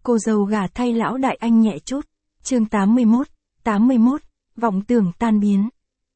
Cô dâu gả thay lão đại anh nhẹ chút. Chương 81, vọng tưởng tan biến.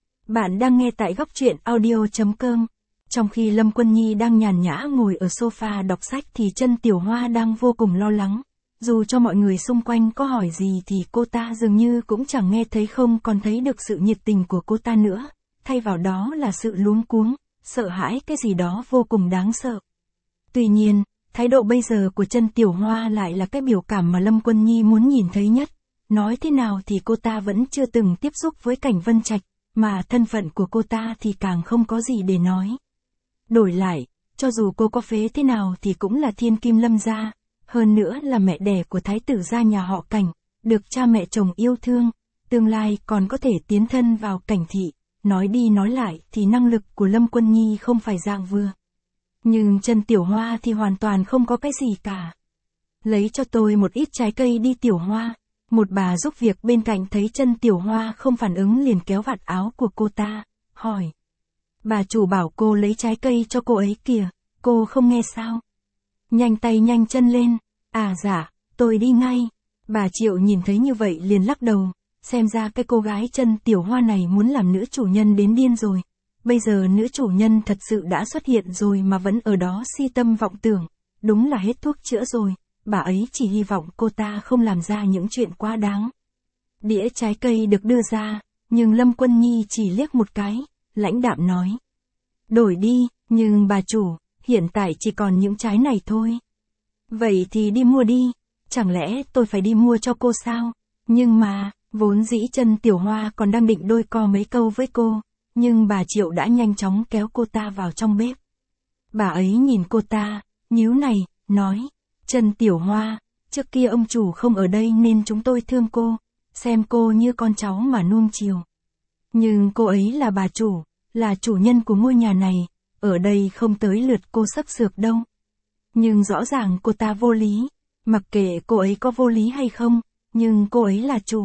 Bạn đang nghe tại góc truyện audio.com. Trong khi Lâm Quân Nhi đang nhàn nhã ngồi ở sofa đọc sách thì Chân Tiểu Hoa đang vô cùng lo lắng. Dù cho mọi người xung quanh có hỏi gì thì cô ta dường như cũng chẳng nghe thấy, không còn thấy được sự nhiệt tình của cô ta nữa. Thay vào đó là sự luống cuống, sợ hãi cái gì đó vô cùng đáng sợ. Tuy nhiên, thái độ bây giờ của Chân Tiểu Hoa lại là cái biểu cảm mà Lâm Quân Nhi muốn nhìn thấy nhất. Nói thế nào thì cô ta vẫn chưa từng tiếp xúc với Cảnh Vân Trạch, mà thân phận của cô ta thì càng không có gì để nói. Đổi lại, cho dù cô có phế thế nào thì cũng là thiên kim Lâm gia, hơn nữa là mẹ đẻ của thái tử gia nhà họ Cảnh, được cha mẹ chồng yêu thương, tương lai còn có thể tiến thân vào Cảnh thị. Nói đi nói lại thì năng lực của Lâm Quân Nhi không phải dạng vừa. Nhưng Chân Tiểu Hoa thì hoàn toàn không có cái gì cả. Lấy cho tôi một ít trái cây đi Tiểu Hoa. Một bà giúp việc bên cạnh thấy Chân Tiểu Hoa không phản ứng liền kéo vạt áo của cô ta, hỏi. Bà chủ bảo cô lấy trái cây cho cô ấy kìa, cô không nghe sao? Nhanh tay nhanh chân lên. À dạ, tôi đi ngay. Bà Triệu nhìn thấy như vậy liền lắc đầu, xem ra cái cô gái Chân Tiểu Hoa này muốn làm nữ chủ nhân đến điên rồi. Bây giờ nữ chủ nhân thật sự đã xuất hiện rồi mà vẫn ở đó si tâm vọng tưởng, đúng là hết thuốc chữa rồi. Bà ấy chỉ hy vọng cô ta không làm ra những chuyện quá đáng. Đĩa trái cây được đưa ra, nhưng Lâm Quân Nhi chỉ liếc một cái, lãnh đạm nói. Đổi đi, nhưng bà chủ, hiện tại chỉ còn những trái này thôi. Vậy thì đi mua đi, chẳng lẽ tôi phải đi mua cho cô sao? Nhưng mà, vốn dĩ Chân Tiểu Hoa còn đang định đôi co mấy câu với cô, nhưng bà Triệu đã nhanh chóng kéo cô ta vào trong bếp. Bà ấy nhìn cô ta, nhíu này, nói. Chân Tiểu Hoa, trước kia ông chủ không ở đây nên chúng tôi thương cô, xem cô như con cháu mà nuông chiều. Nhưng cô ấy là bà chủ, là chủ nhân của ngôi nhà này, ở đây không tới lượt cô sắp sược đâu. Nhưng rõ ràng cô ta vô lý, mặc kệ cô ấy có vô lý hay không, nhưng cô ấy là chủ.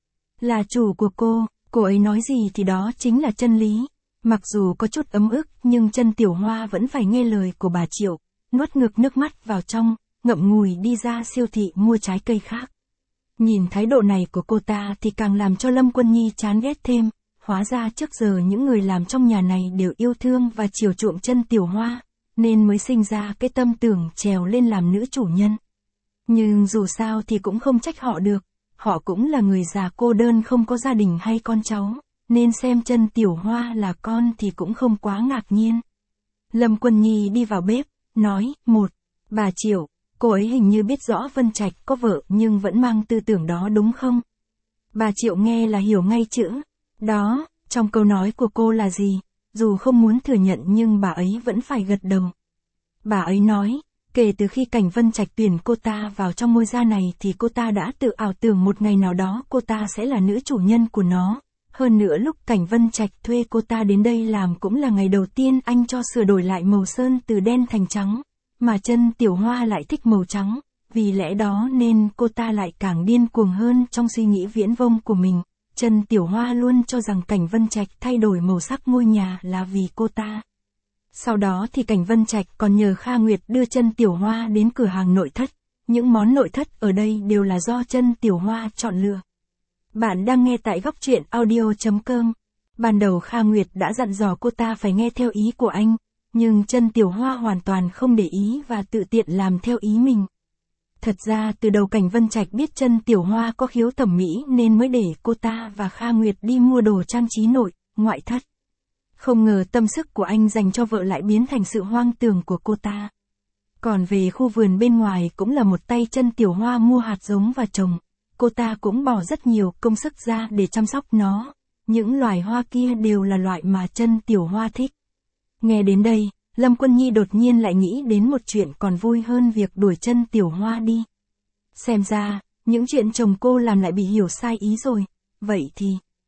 Là chủ của cô ấy nói gì thì đó chính là chân lý. Mặc dù có chút ấm ức nhưng Chân Tiểu Hoa vẫn phải nghe lời của bà Triệu, nuốt ngược nước mắt vào trong, ngậm ngùi đi ra siêu thị mua trái cây khác. Nhìn thái độ này của cô ta thì càng làm cho Lâm Quân Nhi chán ghét thêm, hóa ra trước giờ những người làm trong nhà này đều yêu thương và chiều chuộng Chân Tiểu Hoa, nên mới sinh ra cái tâm tưởng trèo lên làm nữ chủ nhân. Nhưng dù sao thì cũng không trách họ được, họ cũng là người già cô đơn không có gia đình hay con cháu, nên xem Chân Tiểu Hoa là con thì cũng không quá ngạc nhiên. Lâm Quân Nhi đi vào bếp, nói, bà Triệu, cô ấy hình như biết rõ Vân Trạch có vợ nhưng vẫn mang tư tưởng đó đúng không? Bà Triệu nghe là hiểu ngay chữ đó, trong câu nói của cô là gì, dù không muốn thừa nhận nhưng bà ấy vẫn phải gật đầu. Bà ấy nói, kể từ khi Cảnh Vân Trạch tuyển cô ta vào trong ngôi gia này thì cô ta đã tự ảo tưởng một ngày nào đó cô ta sẽ là nữ chủ nhân của nó. Hơn nữa lúc Cảnh Vân Trạch thuê cô ta đến đây làm cũng là ngày đầu tiên anh cho sửa đổi lại màu sơn từ đen thành trắng. Mà Chân Tiểu Hoa lại thích màu trắng, vì lẽ đó nên cô ta lại càng điên cuồng hơn trong suy nghĩ viễn vông của mình. Chân Tiểu Hoa luôn cho rằng Cảnh Vân Trạch thay đổi màu sắc ngôi nhà là vì cô ta. Sau đó thì Cảnh Vân Trạch còn nhờ Kha Nguyệt đưa Chân Tiểu Hoa đến cửa hàng nội thất. Những món nội thất ở đây đều là do Chân Tiểu Hoa chọn lựa. Bạn đang nghe tại góc truyện audio.com. Ban đầu Kha Nguyệt đã dặn dò cô ta phải nghe theo ý của anh. Nhưng Chân Tiểu Hoa hoàn toàn không để ý và tự tiện làm theo ý mình. Thật ra từ đầu Cảnh Vân Trạch biết Chân Tiểu Hoa có khiếu thẩm mỹ nên mới để cô ta và Kha Nguyệt đi mua đồ trang trí nội, ngoại thất. Không ngờ tâm sức của anh dành cho vợ lại biến thành sự hoang tưởng của cô ta. Còn về khu vườn bên ngoài cũng là một tay Chân Tiểu Hoa mua hạt giống và trồng. Cô ta cũng bỏ rất nhiều công sức ra để chăm sóc nó. Những loài hoa kia đều là loại mà Chân Tiểu Hoa thích. Nghe đến đây, Lâm Quân Nhi đột nhiên lại nghĩ đến một chuyện còn vui hơn việc đuổi Chân Tiểu Hoa đi. Xem ra, những chuyện chồng cô làm lại bị hiểu sai ý rồi, vậy thì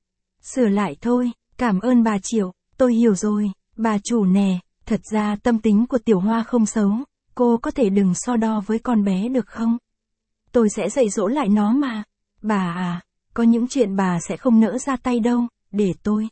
sửa lại thôi, cảm ơn bà Triệu, tôi hiểu rồi, bà chủ nè, thật ra tâm tính của Tiểu Hoa không xấu, cô có thể đừng so đo với con bé được không? Tôi sẽ dạy dỗ lại nó mà, bà à, có những chuyện bà sẽ không nỡ ra tay đâu, để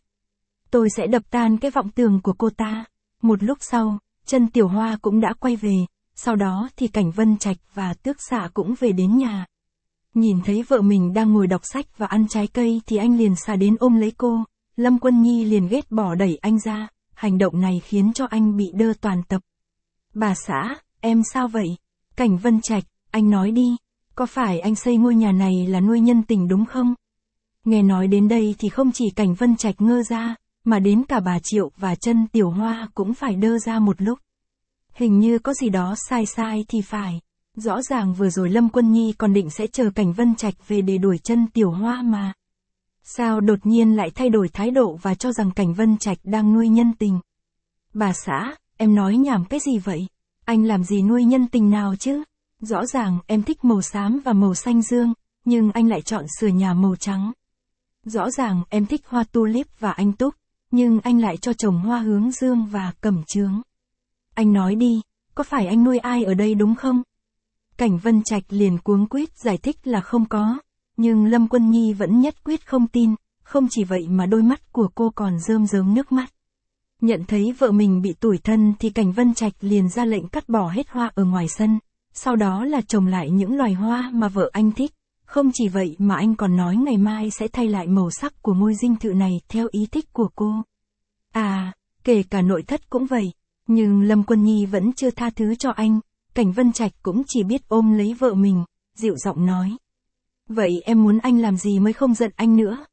tôi sẽ đập tan cái vọng tưởng của cô ta. Một lúc sau, Chân Tiểu Hoa cũng đã quay về, sau đó thì Cảnh Vân Trạch và Tước Xạ cũng về đến nhà. Nhìn thấy vợ mình đang ngồi đọc sách và ăn trái cây thì anh liền xà đến ôm lấy cô, Lâm Quân Nhi liền ghét bỏ đẩy anh ra, hành động này khiến cho anh bị đơ toàn tập. Bà xã, em sao vậy? Cảnh Vân Trạch, anh nói đi, có phải anh xây ngôi nhà này là nuôi nhân tình đúng không? Nghe nói đến đây thì không chỉ Cảnh Vân Trạch ngơ ra, mà đến cả bà Triệu và Chân Tiểu Hoa cũng phải đơ ra một lúc. Hình như có gì đó sai sai thì phải. Rõ ràng vừa rồi Lâm Quân Nhi còn định sẽ chờ Cảnh Vân Trạch về để đuổi Chân Tiểu Hoa mà. Sao đột nhiên lại thay đổi thái độ và cho rằng Cảnh Vân Trạch đang nuôi nhân tình? Bà xã, em nói nhảm cái gì vậy? Anh làm gì nuôi nhân tình nào chứ? Rõ ràng em thích màu xám và màu xanh dương, nhưng anh lại chọn sửa nhà màu trắng. Rõ ràng em thích hoa tulip và anh túc, nhưng anh lại cho trồng hoa hướng dương và cẩm chướng. Anh nói đi, có phải anh nuôi ai ở đây đúng không? Cảnh Vân Trạch liền cuống quýt giải thích là không có, nhưng Lâm Quân Nhi vẫn nhất quyết không tin, không chỉ vậy mà đôi mắt của cô còn rơm rớm nước mắt. Nhận thấy vợ mình bị tủi thân thì Cảnh Vân Trạch liền ra lệnh cắt bỏ hết hoa ở ngoài sân, sau đó là trồng lại những loài hoa mà vợ anh thích. Không chỉ vậy mà anh còn nói ngày mai sẽ thay lại màu sắc của ngôi dinh thự này theo ý thích của cô. À, kể cả nội thất cũng vậy. Nhưng Lâm Quân Nhi vẫn chưa tha thứ cho anh, Cảnh Vân Trạch cũng chỉ biết ôm lấy vợ mình, dịu giọng nói. Vậy em muốn anh làm gì mới không giận anh nữa,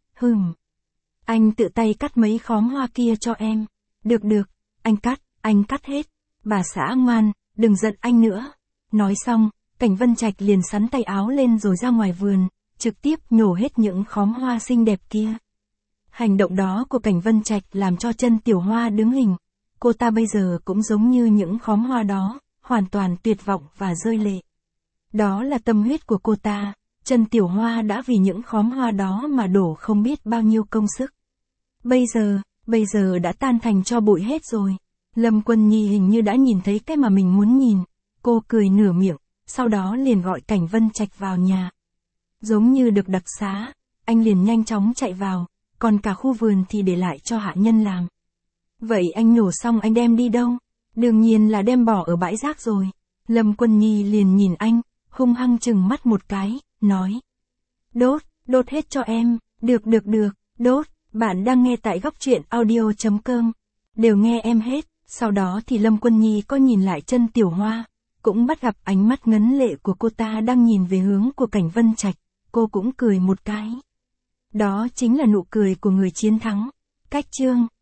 Anh tự tay cắt mấy khóm hoa kia cho em. Được được, anh cắt hết. Bà xã ngoan, đừng giận anh nữa. Nói xong, Cảnh Vân Trạch liền xắn tay áo lên rồi ra ngoài vườn, trực tiếp nhổ hết những khóm hoa xinh đẹp kia. Hành động đó của Cảnh Vân Trạch làm cho Chân Tiểu Hoa đứng hình. Cô ta bây giờ cũng giống như những khóm hoa đó, hoàn toàn tuyệt vọng và rơi lệ. Đó là tâm huyết của cô ta, Chân Tiểu Hoa đã vì những khóm hoa đó mà đổ không biết bao nhiêu công sức. Bây giờ đã tan thành tro bụi hết rồi. Lâm Quân Nhi hình như đã nhìn thấy cái mà mình muốn nhìn. Cô cười nửa miệng, sau đó liền gọi Cảnh Vân Trạch vào nhà. Giống như được đặc xá, anh liền nhanh chóng chạy vào, còn cả khu vườn thì để lại cho hạ nhân làm. Vậy anh nhổ xong anh đem đi đâu? Đương nhiên là đem bỏ ở bãi rác rồi. Lâm Quân Nhi liền nhìn anh, hung hăng chừng mắt một cái, nói. Đốt hết cho em, được, đốt. Bạn đang nghe tại góc truyện audio.com. Đều nghe em hết. Sau đó thì Lâm Quân Nhi có nhìn lại Chân Tiểu Hoa, cũng bắt gặp ánh mắt ngấn lệ của cô ta đang nhìn về hướng của Cảnh Vân Trạch, cô cũng cười một cái. Đó chính là nụ cười của người chiến thắng. Cách chương